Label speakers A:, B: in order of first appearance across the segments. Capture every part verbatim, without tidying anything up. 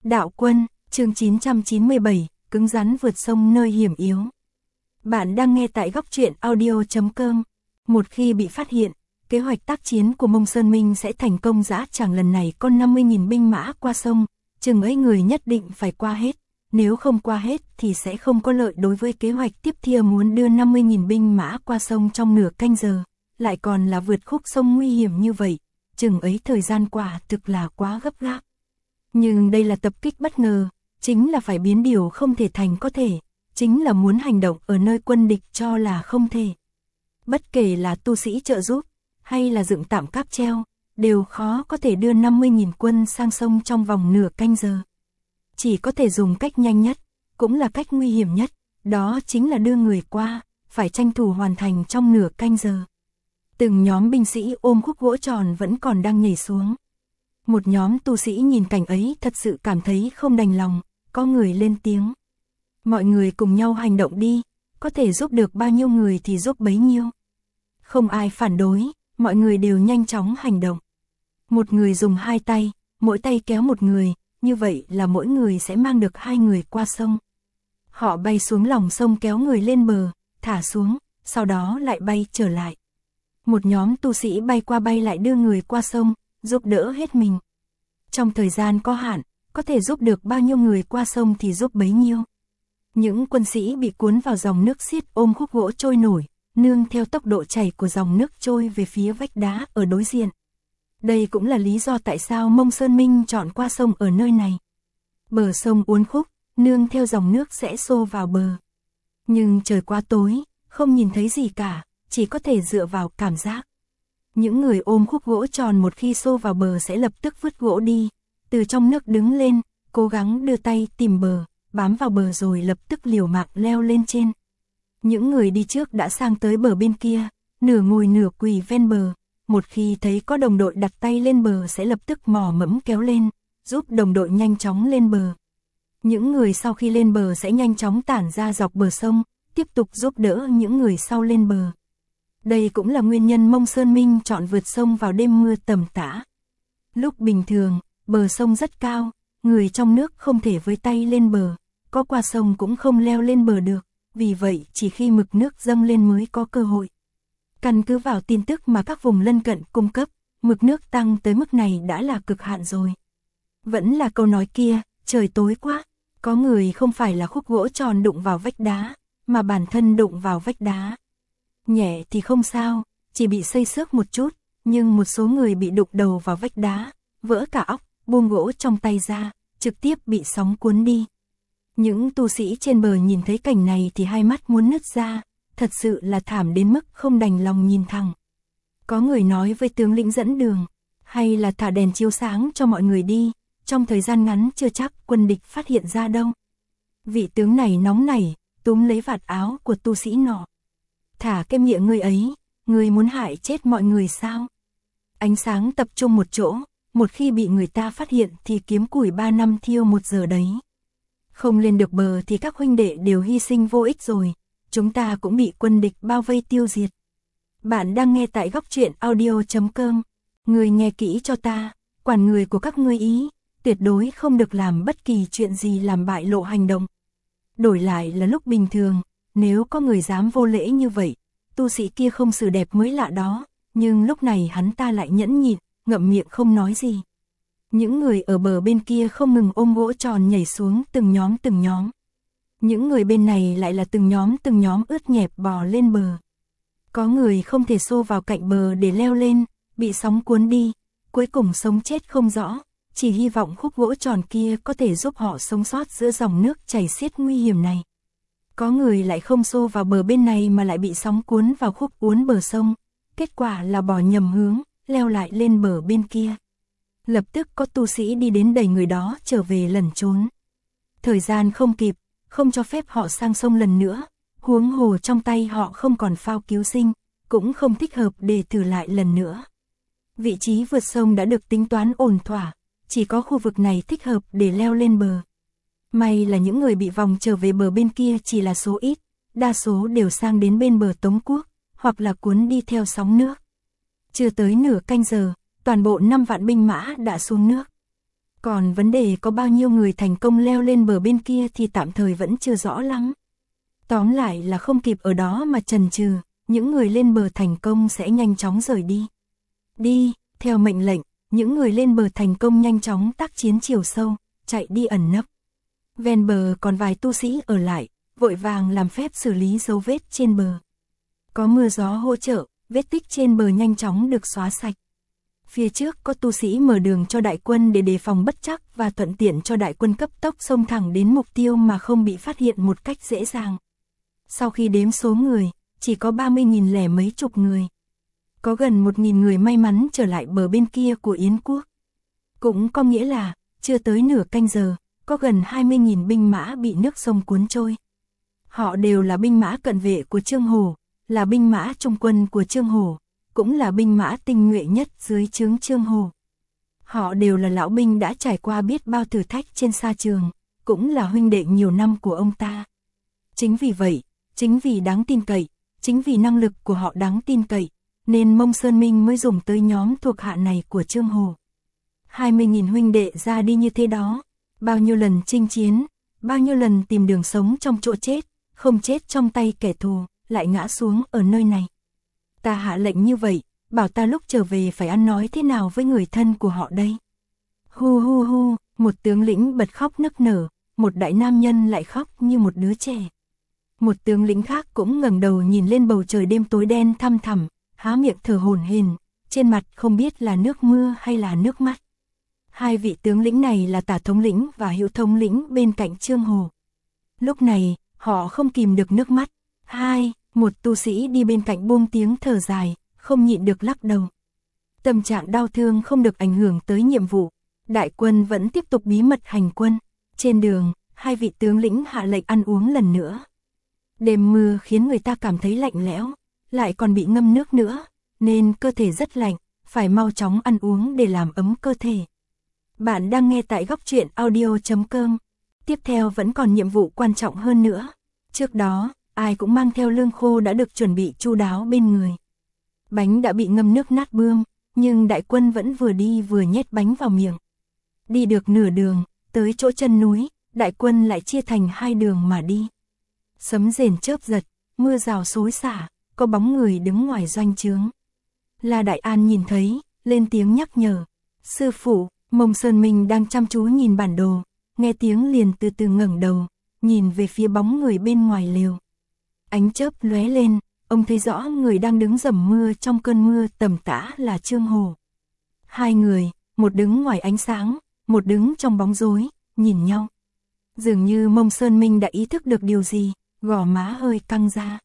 A: Đạo quân, chương chín trăm chín mươi bảy, cứng rắn vượt sông nơi hiểm yếu. Bạn đang nghe tại góc truyện audio chấm com. Một khi bị phát hiện, kế hoạch tác chiến của Mông Sơn Minh sẽ thành công. Dã Tràng lần này có năm mươi nghìn binh mã qua sông, chừng ấy người nhất định phải qua hết. Nếu không qua hết thì sẽ không có lợi đối với kế hoạch tiếp theo. Muốn đưa năm mươi nghìn binh mã qua sông trong nửa canh giờ, lại còn là vượt khúc sông nguy hiểm như vậy, chừng ấy thời gian quả thực là quá gấp gáp. Nhưng đây là tập kích bất ngờ, chính là phải biến điều không thể thành có thể, chính là muốn hành động ở nơi quân địch cho là không thể. Bất kể là tu sĩ trợ giúp, hay là dựng tạm cáp treo, đều khó có thể đưa năm mươi nghìn quân sang sông trong vòng nửa canh giờ. Chỉ có thể dùng cách nhanh nhất, cũng là cách nguy hiểm nhất, đó chính là đưa người qua, phải tranh thủ hoàn thành trong nửa canh giờ. Từng nhóm binh sĩ ôm khúc gỗ tròn vẫn còn đang nhảy xuống. Một nhóm tu sĩ nhìn cảnh ấy thật sự cảm thấy không đành lòng, có người lên tiếng. Mọi người cùng nhau hành động đi, có thể giúp được bao nhiêu người thì giúp bấy nhiêu. Không ai phản đối, mọi người đều nhanh chóng hành động. Một người dùng hai tay, mỗi tay kéo một người, như vậy là mỗi người sẽ mang được hai người qua sông. Họ bay xuống lòng sông kéo người lên bờ, thả xuống, sau đó lại bay trở lại. Một nhóm tu sĩ bay qua bay lại đưa người qua sông, giúp đỡ hết mình. Trong thời gian có hạn, có thể giúp được bao nhiêu người qua sông thì giúp bấy nhiêu. Những quân sĩ bị cuốn vào dòng nước xiết ôm khúc gỗ trôi nổi, nương theo tốc độ chảy của dòng nước trôi về phía vách đá ở đối diện. Đây cũng là lý do tại sao Mông Sơn Minh chọn qua sông ở nơi này. Bờ sông uốn khúc, nương theo dòng nước sẽ xô vào bờ. Nhưng trời quá tối, không nhìn thấy gì cả, chỉ có thể dựa vào cảm giác. Những người ôm khúc gỗ tròn một khi xô vào bờ sẽ lập tức vứt gỗ đi, từ trong nước đứng lên, cố gắng đưa tay tìm bờ, bám vào bờ rồi lập tức liều mạng leo lên trên. Những người đi trước đã sang tới bờ bên kia, nửa ngồi nửa quỳ ven bờ, một khi thấy có đồng đội đặt tay lên bờ sẽ lập tức mò mẫm kéo lên, giúp đồng đội nhanh chóng lên bờ. Những người sau khi lên bờ sẽ nhanh chóng tản ra dọc bờ sông, tiếp tục giúp đỡ những người sau lên bờ. Đây cũng là nguyên nhân Mông Sơn Minh chọn vượt sông vào đêm mưa tầm tã. Lúc bình thường, bờ sông rất cao, người trong nước không thể với tay lên bờ, có qua sông cũng không leo lên bờ được, vì vậy chỉ khi mực nước dâng lên mới có cơ hội. Căn cứ vào tin tức mà các vùng lân cận cung cấp, mực nước tăng tới mức này đã là cực hạn rồi. Vẫn là câu nói kia, trời tối quá, có người không phải là khúc gỗ tròn đụng vào vách đá, mà bản thân đụng vào vách đá. Nhẹ thì không sao, chỉ bị xây xước một chút, nhưng một số người bị đụng đầu vào vách đá, vỡ cả óc, buông gỗ trong tay ra, trực tiếp bị sóng cuốn đi. Những tu sĩ trên bờ nhìn thấy cảnh này thì hai mắt muốn nứt ra, thật sự là thảm đến mức không đành lòng nhìn thẳng. Có người nói với tướng lĩnh dẫn đường, hay là thả đèn chiếu sáng cho mọi người đi, trong thời gian ngắn chưa chắc quân địch phát hiện ra đâu. Vị tướng này nóng nảy, túm lấy vạt áo của tu sĩ nọ. Thả cái miệng ngươi ấy, ngươi muốn hại chết mọi người sao? Ánh sáng tập trung một chỗ, một khi bị người ta phát hiện thì kiếm củi ba năm thiêu một giờ đấy. Không lên được bờ thì các huynh đệ đều hy sinh vô ích rồi, chúng ta cũng bị quân địch bao vây tiêu diệt. Bạn đang nghe tại góc truyện audio chấm com. Người nghe kỹ cho ta, quản người của các ngươi ý, tuyệt đối không được làm bất kỳ chuyện gì làm bại lộ hành động. Đổi lại là lúc bình thường, nếu có người dám vô lễ như vậy, tu sĩ kia không xử đẹp mới lạ đó, nhưng lúc này hắn ta lại nhẫn nhịn, ngậm miệng không nói gì. Những người ở bờ bên kia không ngừng ôm gỗ tròn nhảy xuống từng nhóm từng nhóm. Những người bên này lại là từng nhóm từng nhóm ướt nhẹp bò lên bờ. Có người không thể xô vào cạnh bờ để leo lên, bị sóng cuốn đi, cuối cùng sống chết không rõ, chỉ hy vọng khúc gỗ tròn kia có thể giúp họ sống sót giữa dòng nước chảy xiết nguy hiểm này. Có người lại không xô vào bờ bên này mà lại bị sóng cuốn vào khúc uốn bờ sông, kết quả là bò nhầm hướng, leo lại lên bờ bên kia. Lập tức có tu sĩ đi đến đẩy người đó trở về lẩn trốn. Thời gian không kịp, không cho phép họ sang sông lần nữa, huống hồ trong tay họ không còn phao cứu sinh, cũng không thích hợp để thử lại lần nữa. Vị trí vượt sông đã được tính toán ổn thỏa, chỉ có khu vực này thích hợp để leo lên bờ. May là những người bị vòng trở về bờ bên kia chỉ là số ít, đa số đều sang đến bên bờ Tống Quốc, hoặc là cuốn đi theo sóng nước. Chưa tới nửa canh giờ, toàn bộ năm vạn binh mã đã xuống nước. Còn vấn đề có bao nhiêu người thành công leo lên bờ bên kia thì tạm thời vẫn chưa rõ lắm. Tóm lại là không kịp ở đó mà chần chừ, những người lên bờ thành công sẽ nhanh chóng rời đi. Đi, theo mệnh lệnh, những người lên bờ thành công nhanh chóng tác chiến chiều sâu, chạy đi ẩn nấp. Ven bờ còn vài tu sĩ ở lại, vội vàng làm phép xử lý dấu vết trên bờ. Có mưa gió hỗ trợ, vết tích trên bờ nhanh chóng được xóa sạch. Phía trước có tu sĩ mở đường cho đại quân để đề phòng bất trắc và thuận tiện cho đại quân cấp tốc xông thẳng đến mục tiêu mà không bị phát hiện một cách dễ dàng. Sau khi đếm số người, chỉ có ba mươi nghìn lẻ mấy chục người. Có gần một nghìn người may mắn trở lại bờ bên kia của Yến quốc. Cũng có nghĩa là, chưa tới nửa canh giờ, có gần hai mươi nghìn binh mã bị nước sông cuốn trôi. Họ đều là binh mã cận vệ của Chương Hổ, là binh mã trung quân của Chương Hổ, cũng là binh mã tinh nhuệ nhất dưới trướng Chương Hổ. Họ đều là lão binh đã trải qua biết bao thử thách trên sa trường, cũng là huynh đệ nhiều năm của ông ta. Chính vì vậy, chính vì đáng tin cậy, chính vì năng lực của họ đáng tin cậy, nên Mông Sơn Minh mới dùng tới nhóm thuộc hạ này của Chương Hổ. hai mươi nghìn huynh đệ ra đi như thế đó, bao nhiêu lần chinh chiến, bao nhiêu lần tìm đường sống trong chỗ chết, không chết trong tay kẻ thù, lại ngã xuống ở nơi này. Ta hạ lệnh như vậy, bảo ta lúc trở về phải ăn nói thế nào với người thân của họ đây. Hu hu hu, một tướng lĩnh bật khóc nức nở, một đại nam nhân lại khóc như một đứa trẻ. Một tướng lĩnh khác cũng ngẩng đầu nhìn lên bầu trời đêm tối đen thăm thẳm, há miệng thở hổn hển, trên mặt không biết là nước mưa hay là nước mắt. Hai vị tướng lĩnh này là Tả thống lĩnh và Hữu thống lĩnh bên cạnh Chương Hổ. Lúc này, họ không kìm được nước mắt. Hai, một tu sĩ đi bên cạnh buông tiếng thở dài, không nhịn được lắc đầu. Tâm trạng đau thương không được ảnh hưởng tới nhiệm vụ. Đại quân vẫn tiếp tục bí mật hành quân. Trên đường, hai vị tướng lĩnh hạ lệnh ăn uống lần nữa. Đêm mưa khiến người ta cảm thấy lạnh lẽo, lại còn bị ngâm nước nữa, nên cơ thể rất lạnh, phải mau chóng ăn uống để làm ấm cơ thể. Bạn đang nghe tại góc truyện audio chấm com. Tiếp theo vẫn còn nhiệm vụ quan trọng hơn nữa. Trước đó, ai cũng mang theo lương khô đã được chuẩn bị chu đáo bên người. Bánh đã bị ngâm nước nát bươm, nhưng đại quân vẫn vừa đi vừa nhét bánh vào miệng. Đi được nửa đường, tới chỗ chân núi, đại quân lại chia thành hai đường mà đi. Sấm rền chớp giật, mưa rào xối xả, có bóng người đứng ngoài doanh trướng. La Đại An nhìn thấy, lên tiếng nhắc nhở. Sư phụ, Mông Sơn Minh đang chăm chú nhìn bản đồ, nghe tiếng liền từ từ ngẩng đầu, nhìn về phía bóng người bên ngoài lều. Ánh chớp lóe lên, ông thấy rõ người đang đứng dầm mưa trong cơn mưa tầm tã là Chương Hổ. Hai người, một đứng ngoài ánh sáng, một đứng trong bóng rối, nhìn nhau. Dường như Mông Sơn Minh đã ý thức được điều gì, gò má hơi căng ra.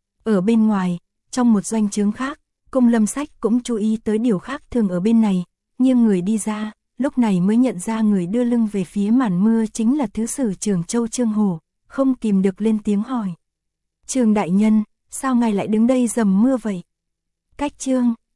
A: Ở bên ngoài, trong một doanh trướng khác, Cung Lâm Sách cũng chú ý tới điều khác thường ở bên này, nghiêng người đi ra, lúc này mới nhận ra người đưa lưng về phía màn mưa chính là Thứ sử Trường Châu Chương Hổ, không kìm được lên tiếng hỏi. Trường đại nhân, sao ngài lại đứng đây dầm mưa vậy? Cách Chương,